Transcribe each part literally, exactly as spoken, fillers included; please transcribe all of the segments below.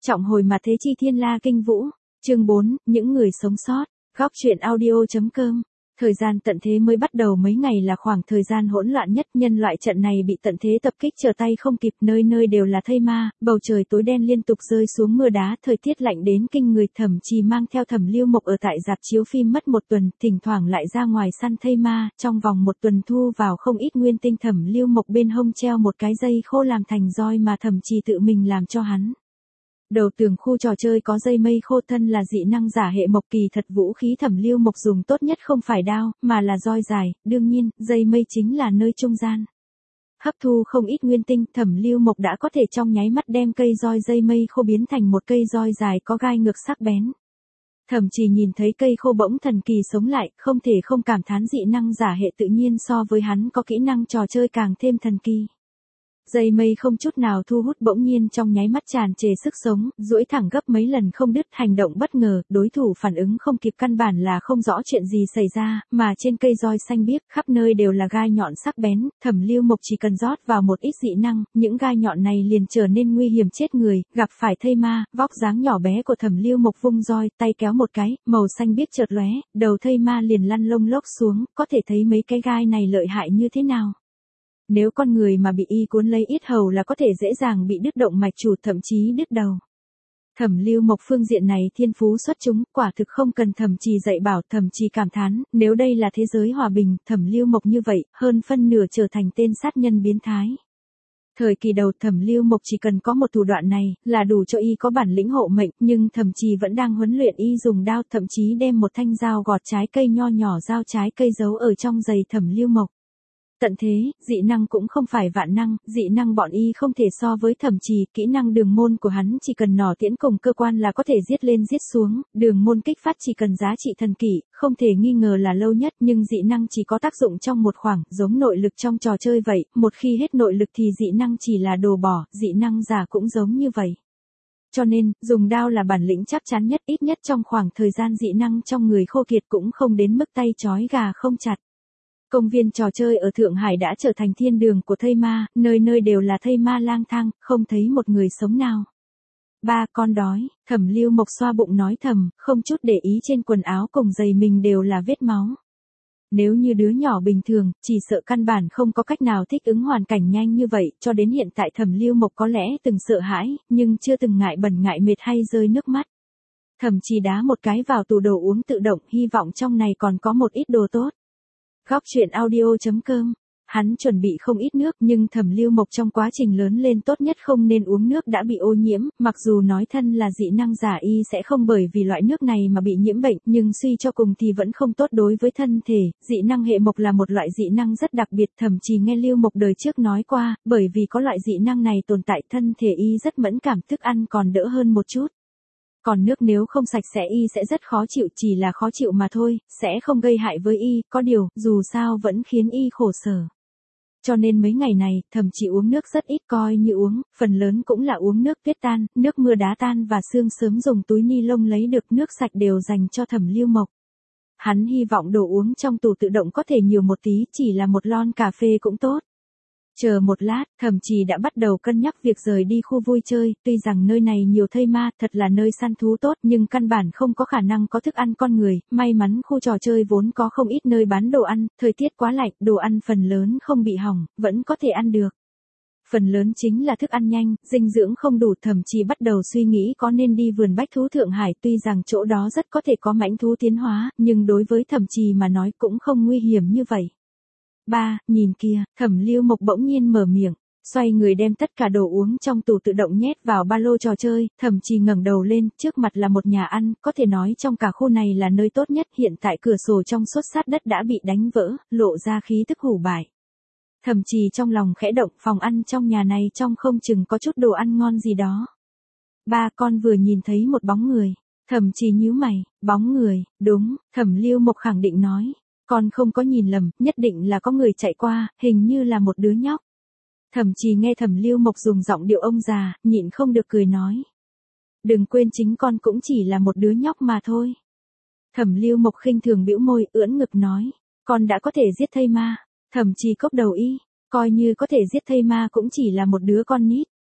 Trọng hồi mà thế chi thiên la kinh vũ. Chương bốn, những người sống sót. Góc truyện audio.com. Thời gian tận thế mới bắt đầu mấy ngày là khoảng thời gian hỗn loạn nhất, nhân loại trận này bị tận thế tập kích trở tay không kịp, nơi nơi đều là thây ma, bầu trời tối đen liên tục rơi xuống mưa đá, thời tiết lạnh đến kinh người. Thẩm Trì mang theo Thẩm Lưu Mộc ở tại rạp chiếu phim mất một tuần, thỉnh thoảng lại ra ngoài săn thây ma, trong vòng một tuần thu vào không ít nguyên tinh. Thẩm Lưu Mộc bên hông treo một cái dây khô làm thành roi mà Thẩm Trì tự mình làm cho hắn. Đầu tường khu trò chơi có dây mây khô, thân là dị năng giả hệ mộc, kỳ thật vũ khí Thẩm Lưu Mộc dùng tốt nhất không phải đao, mà là roi dài, đương nhiên, dây mây chính là nơi trung gian. Hấp thu không ít nguyên tinh, Thẩm Lưu Mộc đã có thể trong nháy mắt đem cây roi dây mây khô biến thành một cây roi dài có gai ngược sắc bén. Thẩm Trì nhìn thấy cây khô bỗng thần kỳ sống lại, không thể không cảm thán dị năng giả hệ tự nhiên so với hắn có kỹ năng trò chơi càng thêm thần kỳ. Dây mây không chút nào thu hút bỗng nhiên trong nháy mắt tràn trề sức sống, duỗi thẳng gấp mấy lần không đứt, hành động bất ngờ, đối thủ phản ứng không kịp, căn bản là không rõ chuyện gì xảy ra, mà trên cây roi xanh biếc khắp nơi đều là gai nhọn sắc bén. Thẩm Lưu Mộc chỉ cần rót vào một ít dị năng, những gai nhọn này liền trở nên nguy hiểm chết người. Gặp phải thây ma, vóc dáng nhỏ bé của Thẩm Lưu Mộc vung roi, tay kéo một cái, màu xanh biếc chợt lóe, đầu thây ma liền lăn lông lốc xuống, có thể thấy mấy cái gai này lợi hại như thế nào. Nếu con người mà bị y cuốn lấy yết hầu là có thể dễ dàng bị đứt động mạch chủ, thậm chí đứt đầu. Thẩm Lưu Mộc phương diện này thiên phú xuất chúng, quả thực không cần Thẩm Trì dạy bảo. Thẩm Trì cảm thán, nếu đây là thế giới hòa bình, Thẩm Lưu Mộc như vậy, hơn phân nửa trở thành tên sát nhân biến thái. Thời kỳ đầu Thẩm Lưu Mộc chỉ cần có một thủ đoạn này, là đủ cho y có bản lĩnh hộ mệnh, nhưng Thẩm Trì vẫn đang huấn luyện y dùng đao, thậm chí đem một thanh dao gọt trái cây nho nhỏ, dao trái cây giấu ở trong giày Thẩm Lưu Mộc. Tận thế, dị năng cũng không phải vạn năng, dị năng bọn y không thể so với Thẩm Trì, kỹ năng đường môn của hắn chỉ cần nỏ tiễn cùng cơ quan là có thể giết lên giết xuống, đường môn kích phát chỉ cần giá trị thần kỷ, không thể nghi ngờ là lâu nhất, nhưng dị năng chỉ có tác dụng trong một khoảng, giống nội lực trong trò chơi vậy, một khi hết nội lực thì dị năng chỉ là đồ bỏ, dị năng giả cũng giống như vậy. Cho nên, dùng đao là bản lĩnh chắc chắn nhất, ít nhất trong khoảng thời gian dị năng trong người khô kiệt cũng không đến mức tay trói gà không chặt. Công viên trò chơi ở Thượng Hải đã trở thành thiên đường của thây ma, nơi nơi đều là thây ma lang thang, không thấy một người sống nào. Ba, con đói. Thẩm Lưu Mộc xoa bụng nói thầm, không chút để ý trên quần áo cùng giày mình đều là vết máu. Nếu như đứa nhỏ bình thường, chỉ sợ căn bản không có cách nào thích ứng hoàn cảnh nhanh như vậy, cho đến hiện tại Thẩm Lưu Mộc có lẽ từng sợ hãi, nhưng chưa từng ngại bẩn ngại mệt hay rơi nước mắt. Thẩm Trì đá một cái vào tủ đồ uống tự động, hy vọng trong này còn có một ít đồ tốt. Góc truyện audio.com. Hắn chuẩn bị không ít nước, nhưng Thẩm Lưu Mộc trong quá trình lớn lên tốt nhất không nên uống nước đã bị ô nhiễm, mặc dù nói thân là dị năng giả y sẽ không bởi vì loại nước này mà bị nhiễm bệnh, nhưng suy cho cùng thì vẫn không tốt đối với thân thể. Dị năng hệ mộc là một loại dị năng rất đặc biệt, Thẩm Trì nghe Lưu Mộc đời trước nói qua, bởi vì có loại dị năng này tồn tại, thân thể y rất mẫn cảm, thức ăn còn đỡ hơn một chút. Còn nước nếu không sạch sẽ y sẽ rất khó chịu, chỉ là khó chịu mà thôi, sẽ không gây hại với y, có điều, dù sao vẫn khiến y khổ sở. Cho nên mấy ngày này, Thẩm Trì uống nước rất ít, coi như uống, phần lớn cũng là uống nước tuyết tan, nước mưa đá tan và sương sớm dùng túi ni lông lấy được nước sạch đều dành cho Thẩm Lưu Mộc. Hắn hy vọng đồ uống trong tủ tự động có thể nhiều một tí, chỉ là một lon cà phê cũng tốt. Chờ một lát, Thẩm Trì đã bắt đầu cân nhắc việc rời đi khu vui chơi, tuy rằng nơi này nhiều thây ma, thật là nơi săn thú tốt, nhưng căn bản không có khả năng có thức ăn con người, may mắn khu trò chơi vốn có không ít nơi bán đồ ăn, thời tiết quá lạnh, đồ ăn phần lớn không bị hỏng, vẫn có thể ăn được. Phần lớn chính là thức ăn nhanh, dinh dưỡng không đủ, Thẩm Trì bắt đầu suy nghĩ có nên đi vườn bách thú Thượng Hải, tuy rằng chỗ đó rất có thể có mãnh thú tiến hóa, nhưng đối với Thẩm Trì mà nói cũng không nguy hiểm như vậy. Ba, nhìn kia, Thẩm Lưu Mộc bỗng nhiên mở miệng, xoay người đem tất cả đồ uống trong tủ tự động nhét vào ba lô trò chơi. Thẩm Trì ngẩng đầu lên, trước mặt là một nhà ăn, có thể nói trong cả khu này là nơi tốt nhất, hiện tại cửa sổ trong suốt sát đất đã bị đánh vỡ, lộ ra khí tức hủ bại. Thẩm Trì trong lòng khẽ động, phòng ăn trong nhà này trong không chừng có chút đồ ăn ngon gì đó. Ba, con vừa nhìn thấy một bóng người. Thẩm Trì nhíu mày, bóng người, đúng, Thẩm Lưu Mộc khẳng định nói. Con không có nhìn lầm, nhất định là có người chạy qua, hình như là một đứa nhóc. Thẩm Trì nghe Thẩm Lưu Mộc dùng giọng điệu ông già, nhịn không được cười nói. Đừng quên chính con cũng chỉ là một đứa nhóc mà thôi. Thẩm Lưu Mộc khinh thường bĩu môi, ưỡn ngực nói. Con đã có thể giết thây ma. Thẩm Trì cốc đầu y, coi như có thể giết thây ma cũng chỉ là một đứa con nít.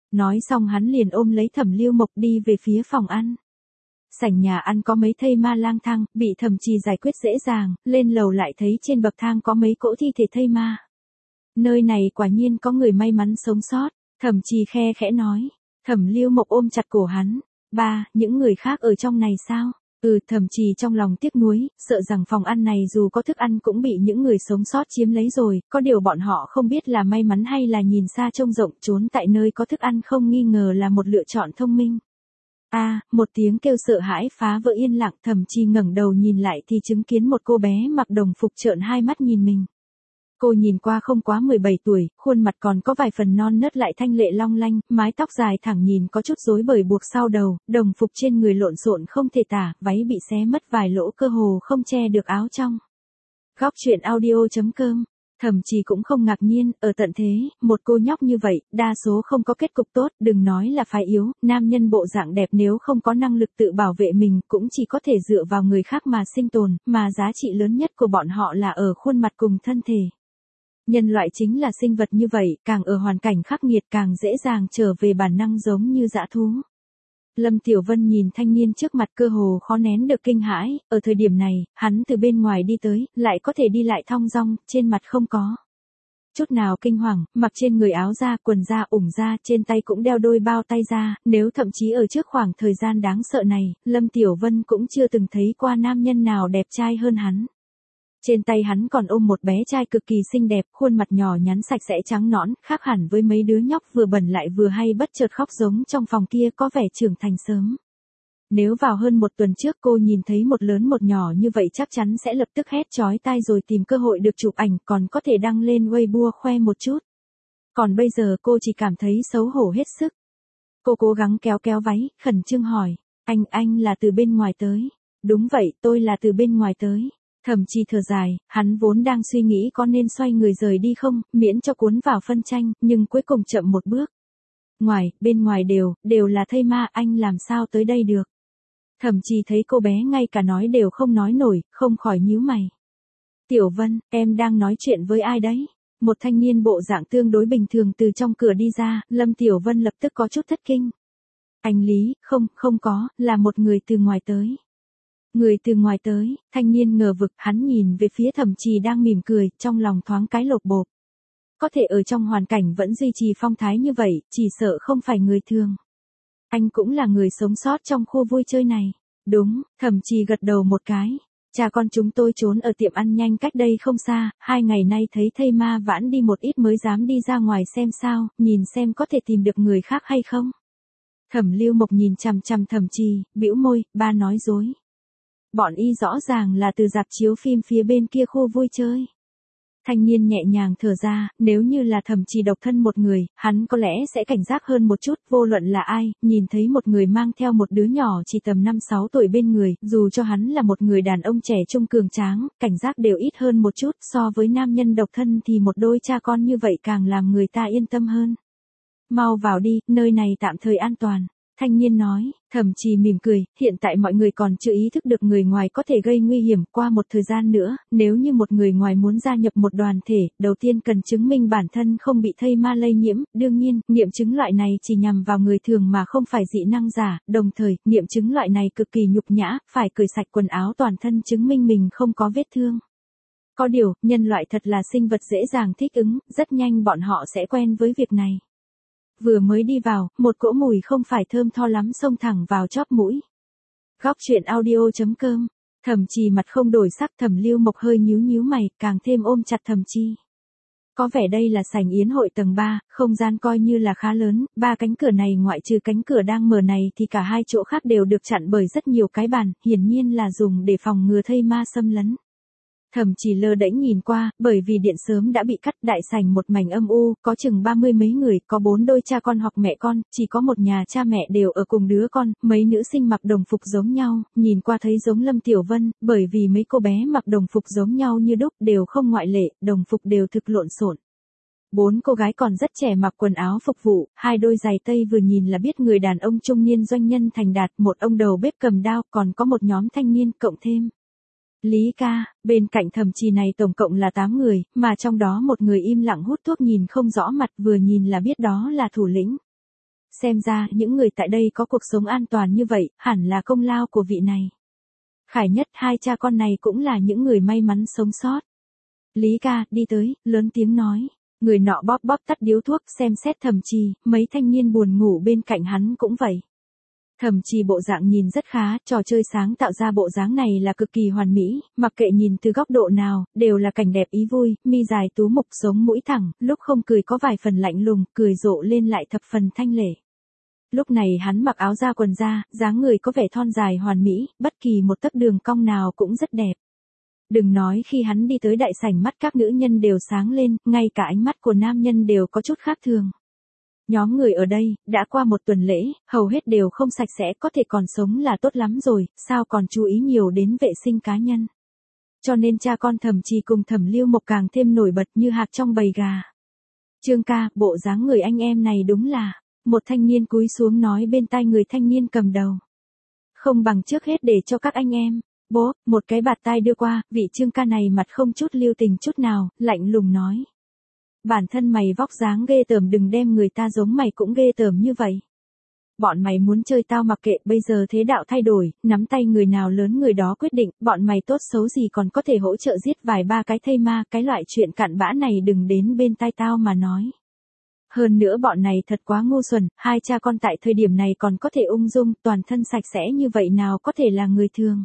Nói xong hắn liền ôm lấy Thẩm Lưu Mộc đi về phía phòng ăn. Sảnh nhà ăn có mấy thây ma lang thang, bị Thẩm Trì giải quyết dễ dàng, lên lầu lại thấy trên bậc thang có mấy cỗ thi thể thây ma. Nơi này quả nhiên có người may mắn sống sót, Thẩm Trì khe khẽ nói. Thẩm Lưu Mộc ôm chặt cổ hắn. Ba, những người khác ở trong này sao? Ừ, Thẩm Trì trong lòng tiếc nuối, sợ rằng phòng ăn này dù có thức ăn cũng bị những người sống sót chiếm lấy rồi, có điều bọn họ không biết là may mắn hay là nhìn xa trông rộng, trốn tại nơi có thức ăn không nghi ngờ là một lựa chọn thông minh. A, à, một tiếng kêu sợ hãi phá vỡ yên lặng, Thẩm Trì ngẩng đầu nhìn lại thì chứng kiến một cô bé mặc đồng phục trợn hai mắt nhìn mình. Cô nhìn qua không quá mười bảy tuổi, khuôn mặt còn có vài phần non nớt lại thanh lệ long lanh, mái tóc dài thẳng nhìn có chút rối bời buộc sau đầu, đồng phục trên người lộn xộn không thể tả, váy bị xé mất vài lỗ cơ hồ không che được áo trong. Góc truyện audio chấm com. Thẩm Trì cũng không ngạc nhiên, ở tận thế, một cô nhóc như vậy, đa số không có kết cục tốt, đừng nói là phái yếu, nam nhân bộ dạng đẹp nếu không có năng lực tự bảo vệ mình, cũng chỉ có thể dựa vào người khác mà sinh tồn, mà giá trị lớn nhất của bọn họ là ở khuôn mặt cùng thân thể. Nhân loại chính là sinh vật như vậy, càng ở hoàn cảnh khắc nghiệt càng dễ dàng trở về bản năng giống như dã thú. Lâm Tiểu Vân nhìn thanh niên trước mặt cơ hồ khó nén được kinh hãi, ở thời điểm này, hắn từ bên ngoài đi tới, lại có thể đi lại thong dong, trên mặt không có chút nào kinh hoàng, mặc trên người áo da, quần da, ủng da, trên tay cũng đeo đôi bao tay da, nếu thậm chí ở trước khoảng thời gian đáng sợ này, Lâm Tiểu Vân cũng chưa từng thấy qua nam nhân nào đẹp trai hơn hắn. Trên tay hắn còn ôm một bé trai cực kỳ xinh đẹp, khuôn mặt nhỏ nhắn sạch sẽ trắng nõn, khác hẳn với mấy đứa nhóc vừa bẩn lại vừa hay bất chợt khóc giống trong phòng kia có vẻ trưởng thành sớm. Nếu vào hơn một tuần trước cô nhìn thấy một lớn một nhỏ như vậy chắc chắn sẽ lập tức hét chói tai rồi tìm cơ hội được chụp ảnh còn có thể đăng lên Weibo khoe một chút. Còn bây giờ cô chỉ cảm thấy xấu hổ hết sức. Cô cố gắng kéo kéo váy, khẩn trương hỏi, anh, anh là từ bên ngoài tới. Đúng vậy, tôi là từ bên ngoài tới. Thẩm Trì thở dài, hắn vốn đang suy nghĩ có nên xoay người rời đi không, miễn cho cuốn vào phân tranh, nhưng cuối cùng chậm một bước. Ngoài, bên ngoài đều, đều là thây ma, anh làm sao tới đây được. Thẩm Trì thấy cô bé ngay cả nói đều không nói nổi, không khỏi nhíu mày. Tiểu Vân, em đang nói chuyện với ai đấy? Một thanh niên bộ dạng tương đối bình thường từ trong cửa đi ra, Lâm Tiểu Vân lập tức có chút thất kinh. Anh Lý, không, không có, là một người từ ngoài tới. Người từ ngoài tới, thanh niên ngờ vực, hắn nhìn về phía Thẩm Trì đang mỉm cười, trong lòng thoáng cái lột bột. Có thể ở trong hoàn cảnh vẫn duy trì phong thái như vậy, chỉ sợ không phải người thường. Anh cũng là người sống sót trong khu vui chơi này. Đúng, Thẩm Trì gật đầu một cái. Cha con chúng tôi trốn ở tiệm ăn nhanh cách đây không xa, hai ngày nay thấy thây ma vãn đi một ít mới dám đi ra ngoài xem sao, nhìn xem có thể tìm được người khác hay không. Thẩm Lưu Mộc nhìn chằm chằm Thẩm Trì, bĩu môi, ba nói dối. Bọn y rõ ràng là từ rạp chiếu phim phía bên kia khu vui chơi. Thanh niên nhẹ nhàng thở ra, nếu như là Thẩm Trì độc thân một người, hắn có lẽ sẽ cảnh giác hơn một chút, vô luận là ai, nhìn thấy một người mang theo một đứa nhỏ chỉ tầm năm sáu tuổi bên người, dù cho hắn là một người đàn ông trẻ trung cường tráng, cảnh giác đều ít hơn một chút, so với nam nhân độc thân thì một đôi cha con như vậy càng làm người ta yên tâm hơn. Mau vào đi, nơi này tạm thời an toàn. Thanh niên nói, Thẩm Trì mỉm cười, hiện tại mọi người còn chưa ý thức được người ngoài có thể gây nguy hiểm, qua một thời gian nữa, nếu như một người ngoài muốn gia nhập một đoàn thể, đầu tiên cần chứng minh bản thân không bị thây ma lây nhiễm, đương nhiên, nghiệm chứng loại này chỉ nhằm vào người thường mà không phải dị năng giả, đồng thời, nghiệm chứng loại này cực kỳ nhục nhã, phải cởi sạch quần áo toàn thân chứng minh mình không có vết thương. Có điều, nhân loại thật là sinh vật dễ dàng thích ứng, rất nhanh bọn họ sẽ quen với việc này. Vừa mới đi vào, một cỗ mùi không phải thơm tho lắm xông thẳng vào chóp mũi. Góc truyện audio chấm com. Thẩm Trì mặt không đổi sắc, Thẩm Lưu Mộc hơi nhíu nhíu mày, càng thêm ôm chặt Thẩm Trì. Có vẻ đây là sảnh yến hội tầng ba, không gian coi như là khá lớn, ba cánh cửa này ngoại trừ cánh cửa đang mở này thì cả hai chỗ khác đều được chặn bởi rất nhiều cái bàn, hiển nhiên là dùng để phòng ngừa thây ma xâm lấn. Thẩm Trì lơ đễnh nhìn qua, bởi vì điện sớm đã bị cắt, đại sảnh một mảnh âm u, có chừng ba mươi mấy người, có bốn đôi cha con hoặc mẹ con, chỉ có một nhà cha mẹ đều ở cùng đứa con, mấy nữ sinh mặc đồng phục giống nhau, nhìn qua thấy giống Lâm Tiểu Vân, bởi vì mấy cô bé mặc đồng phục giống nhau như đúc, đều không ngoại lệ, đồng phục đều thực lộn xộn. Bốn cô gái còn rất trẻ mặc quần áo phục vụ, hai đôi giày tây vừa nhìn là biết người đàn ông trung niên doanh nhân thành đạt, một ông đầu bếp cầm đao, còn có một nhóm thanh niên cộng thêm Lý ca, bên cạnh Thẩm Trì này tổng cộng là tám người, mà trong đó một người im lặng hút thuốc nhìn không rõ mặt vừa nhìn là biết đó là thủ lĩnh. xem ra những người tại đây có cuộc sống an toàn như vậy, hẳn là công lao của vị này. Khải Nhất, hai cha con này cũng là những người may mắn sống sót. Lý ca, đi tới, lớn tiếng nói. Người nọ bóp bóp tắt điếu thuốc, xem xét Thẩm Trì, mấy thanh niên buồn ngủ bên cạnh hắn cũng vậy. Thẩm Trì bộ dạng nhìn rất khá, trò chơi sáng tạo ra bộ dáng này là cực kỳ hoàn mỹ, mặc kệ nhìn từ góc độ nào, đều là cảnh đẹp ý vui, mi dài tú mục sống mũi thẳng, lúc không cười có vài phần lạnh lùng, cười rộ lên lại thập phần thanh lệ. Lúc này hắn mặc áo da quần da, dáng người có vẻ thon dài hoàn mỹ, bất kỳ một tấc đường cong nào cũng rất đẹp. Đừng nói khi hắn đi tới đại sảnh mắt các nữ nhân đều sáng lên, ngay cả ánh mắt của nam nhân đều có chút khác thường. Nhóm người ở đây, đã qua một tuần lễ, hầu hết đều không sạch sẽ, có thể còn sống là tốt lắm rồi, sao còn chú ý nhiều đến vệ sinh cá nhân. Cho nên cha con Thẩm Trì cùng Thẩm Lưu Mộc càng thêm nổi bật như hạc trong bầy gà. Trương ca, bộ dáng người anh em này đúng là, một thanh niên cúi xuống nói bên tai người thanh niên cầm đầu. Không bằng trước hết để cho các anh em. Bố, một cái bạt tai đưa qua, vị Trương ca này mặt không chút lưu tình chút nào, lạnh lùng nói. Bản thân mày vóc dáng ghê tởm, đừng đem người ta giống mày cũng ghê tởm như vậy. Bọn mày muốn chơi tao mặc kệ, bây giờ thế đạo thay đổi, nắm tay người nào lớn người đó quyết định, bọn mày tốt xấu gì còn có thể hỗ trợ giết vài ba cái thây ma, cái loại chuyện cặn bã này đừng đến bên tai tao mà nói. Hơn nữa bọn này thật quá ngu xuẩn, hai cha con tại thời điểm này còn có thể ung dung, toàn thân sạch sẽ như vậy nào có thể là người thường.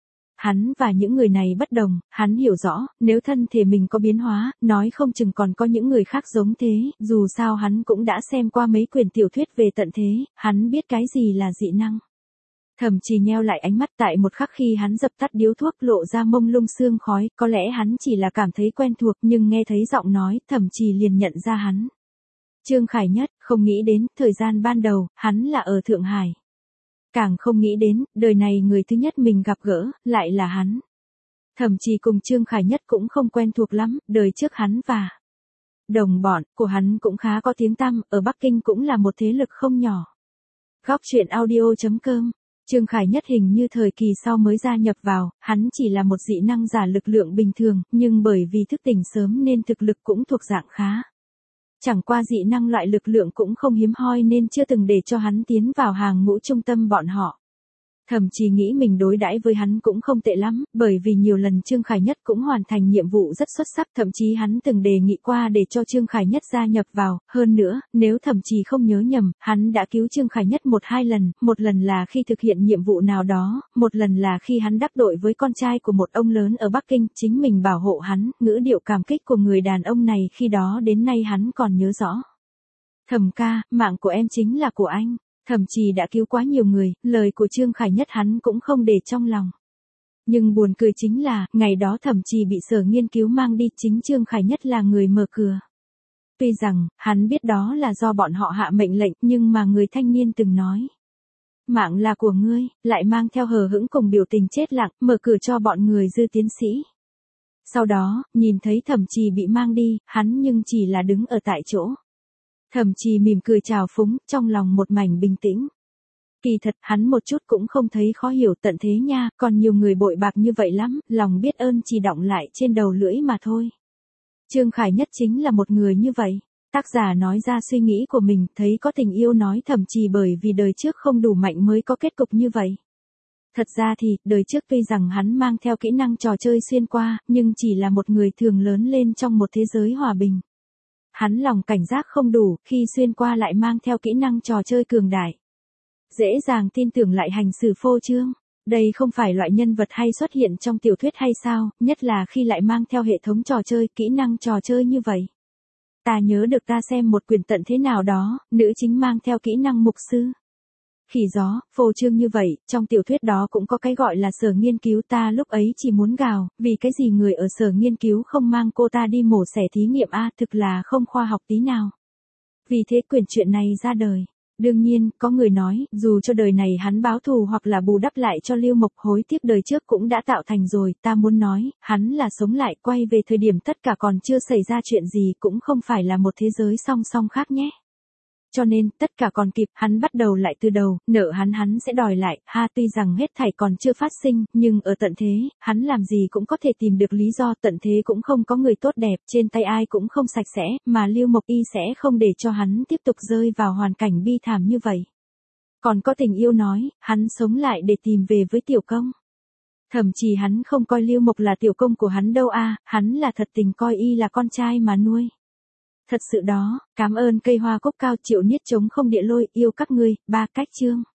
Hắn và những người này bất đồng, hắn hiểu rõ, nếu thân thể mình có biến hóa, nói không chừng còn có những người khác giống thế, dù sao hắn cũng đã xem qua mấy quyển tiểu thuyết về tận thế, hắn biết cái gì là dị năng. Thẩm Trì nheo lại ánh mắt tại một khắc khi hắn dập tắt điếu thuốc lộ ra mông lung sương khói, có lẽ hắn chỉ là cảm thấy quen thuộc nhưng nghe thấy giọng nói, Thẩm Trì liền nhận ra hắn. Trương Khải Nhất, không nghĩ đến, thời gian ban đầu, hắn là ở Thượng Hải. Càng không nghĩ đến, đời này người thứ nhất mình gặp gỡ, lại là hắn. Thẩm Trì cùng Trương Khải Nhất cũng không quen thuộc lắm, đời trước hắn và đồng bọn của hắn cũng khá có tiếng tăm, ở Bắc Kinh cũng là một thế lực không nhỏ. Góc truyện audio chấm com. Trương Khải Nhất hình như thời kỳ sau mới gia nhập vào, hắn chỉ là một dị năng giả lực lượng bình thường, nhưng bởi vì thức tỉnh sớm nên thực lực cũng thuộc dạng khá. Chẳng qua dị năng loại lực lượng cũng không hiếm hoi nên chưa từng để cho hắn tiến vào hàng ngũ trung tâm bọn họ. Thẩm Trì nghĩ mình đối đãi với hắn cũng không tệ lắm, bởi vì nhiều lần Trương Khải Nhất cũng hoàn thành nhiệm vụ rất xuất sắc, thậm chí hắn từng đề nghị qua để cho Trương Khải Nhất gia nhập vào, hơn nữa, nếu Thẩm Trì không nhớ nhầm, hắn đã cứu Trương Khải Nhất một hai lần, một lần là khi thực hiện nhiệm vụ nào đó, một lần là khi hắn đắc tội với con trai của một ông lớn ở Bắc Kinh, chính mình bảo hộ hắn, ngữ điệu cảm kích của người đàn ông này khi đó đến nay hắn còn nhớ rõ. Thẩm ca, mạng của em chính là của anh. Thẩm Trì đã cứu quá nhiều người, lời của Trương Khải Nhất hắn cũng không để trong lòng. Nhưng buồn cười chính là, ngày đó Thẩm Trì bị sở nghiên cứu mang đi, chính Trương Khải Nhất là người mở cửa. Tuy rằng, hắn biết đó là do bọn họ hạ mệnh lệnh, nhưng mà người thanh niên từng nói. Mạng là của ngươi, lại mang theo hờ hững cùng biểu tình chết lặng, mở cửa cho bọn người Dư tiến sĩ. Sau đó, nhìn thấy Thẩm Trì bị mang đi, hắn nhưng chỉ là đứng ở tại chỗ. Thẩm Trì mỉm cười chào phúng, trong lòng một mảnh bình tĩnh. Kỳ thật, hắn một chút cũng không thấy khó hiểu tận thế nha, còn nhiều người bội bạc như vậy lắm, lòng biết ơn chỉ đọng lại trên đầu lưỡi mà thôi. Trương Khải Nhất chính là một người như vậy. Tác giả nói ra suy nghĩ của mình, thấy có tình yêu nói Thẩm Trì bởi vì đời trước không đủ mạnh mới có kết cục như vậy. Thật ra thì, đời trước tuy rằng hắn mang theo kỹ năng trò chơi xuyên qua, nhưng chỉ là một người thường lớn lên trong một thế giới hòa bình. Hắn lòng cảnh giác không đủ, khi xuyên qua lại mang theo kỹ năng trò chơi cường đại. Dễ dàng tin tưởng lại hành xử phô trương. Đây không phải loại nhân vật hay xuất hiện trong tiểu thuyết hay sao, nhất là khi lại mang theo hệ thống trò chơi, kỹ năng trò chơi như vậy. Ta nhớ được ta xem một quyển tận thế nào đó, nữ chính mang theo kỹ năng mục sư. Khỉ gió, phô trương như vậy, trong tiểu thuyết đó cũng có cái gọi là sở nghiên cứu, ta lúc ấy chỉ muốn gào, vì cái gì người ở sở nghiên cứu không mang cô ta đi mổ xẻ thí nghiệm a, thực là không khoa học tí nào. Vì thế quyển chuyện này ra đời. Đương nhiên, có người nói, dù cho đời này hắn báo thù hoặc là bù đắp lại cho Lưu Mộc, hối tiếc đời trước cũng đã tạo thành rồi, ta muốn nói, hắn là sống lại quay về thời điểm tất cả còn chưa xảy ra chuyện gì, cũng không phải là một thế giới song song khác nhé. cho nên, tất cả còn kịp, hắn bắt đầu lại từ đầu, nợ hắn hắn sẽ đòi lại, ha tuy rằng hết thảy còn chưa phát sinh, nhưng ở tận thế, hắn làm gì cũng có thể tìm được lý do, tận thế cũng không có người tốt đẹp, trên tay ai cũng không sạch sẽ, mà Lưu Mộc Y sẽ không để cho hắn tiếp tục rơi vào hoàn cảnh bi thảm như vậy. Còn có tình yêu nói, hắn sống lại để tìm về với Tiểu Công. Thậm chí hắn không coi Lưu Mộc là tiểu công của hắn đâu a, hắn là thật tình coi y là con trai mà nuôi. Thật sự đó, cảm ơn cây hoa cúc cao, Triệu Niết chống không địa lôi, yêu các ngươi, ba cách chương.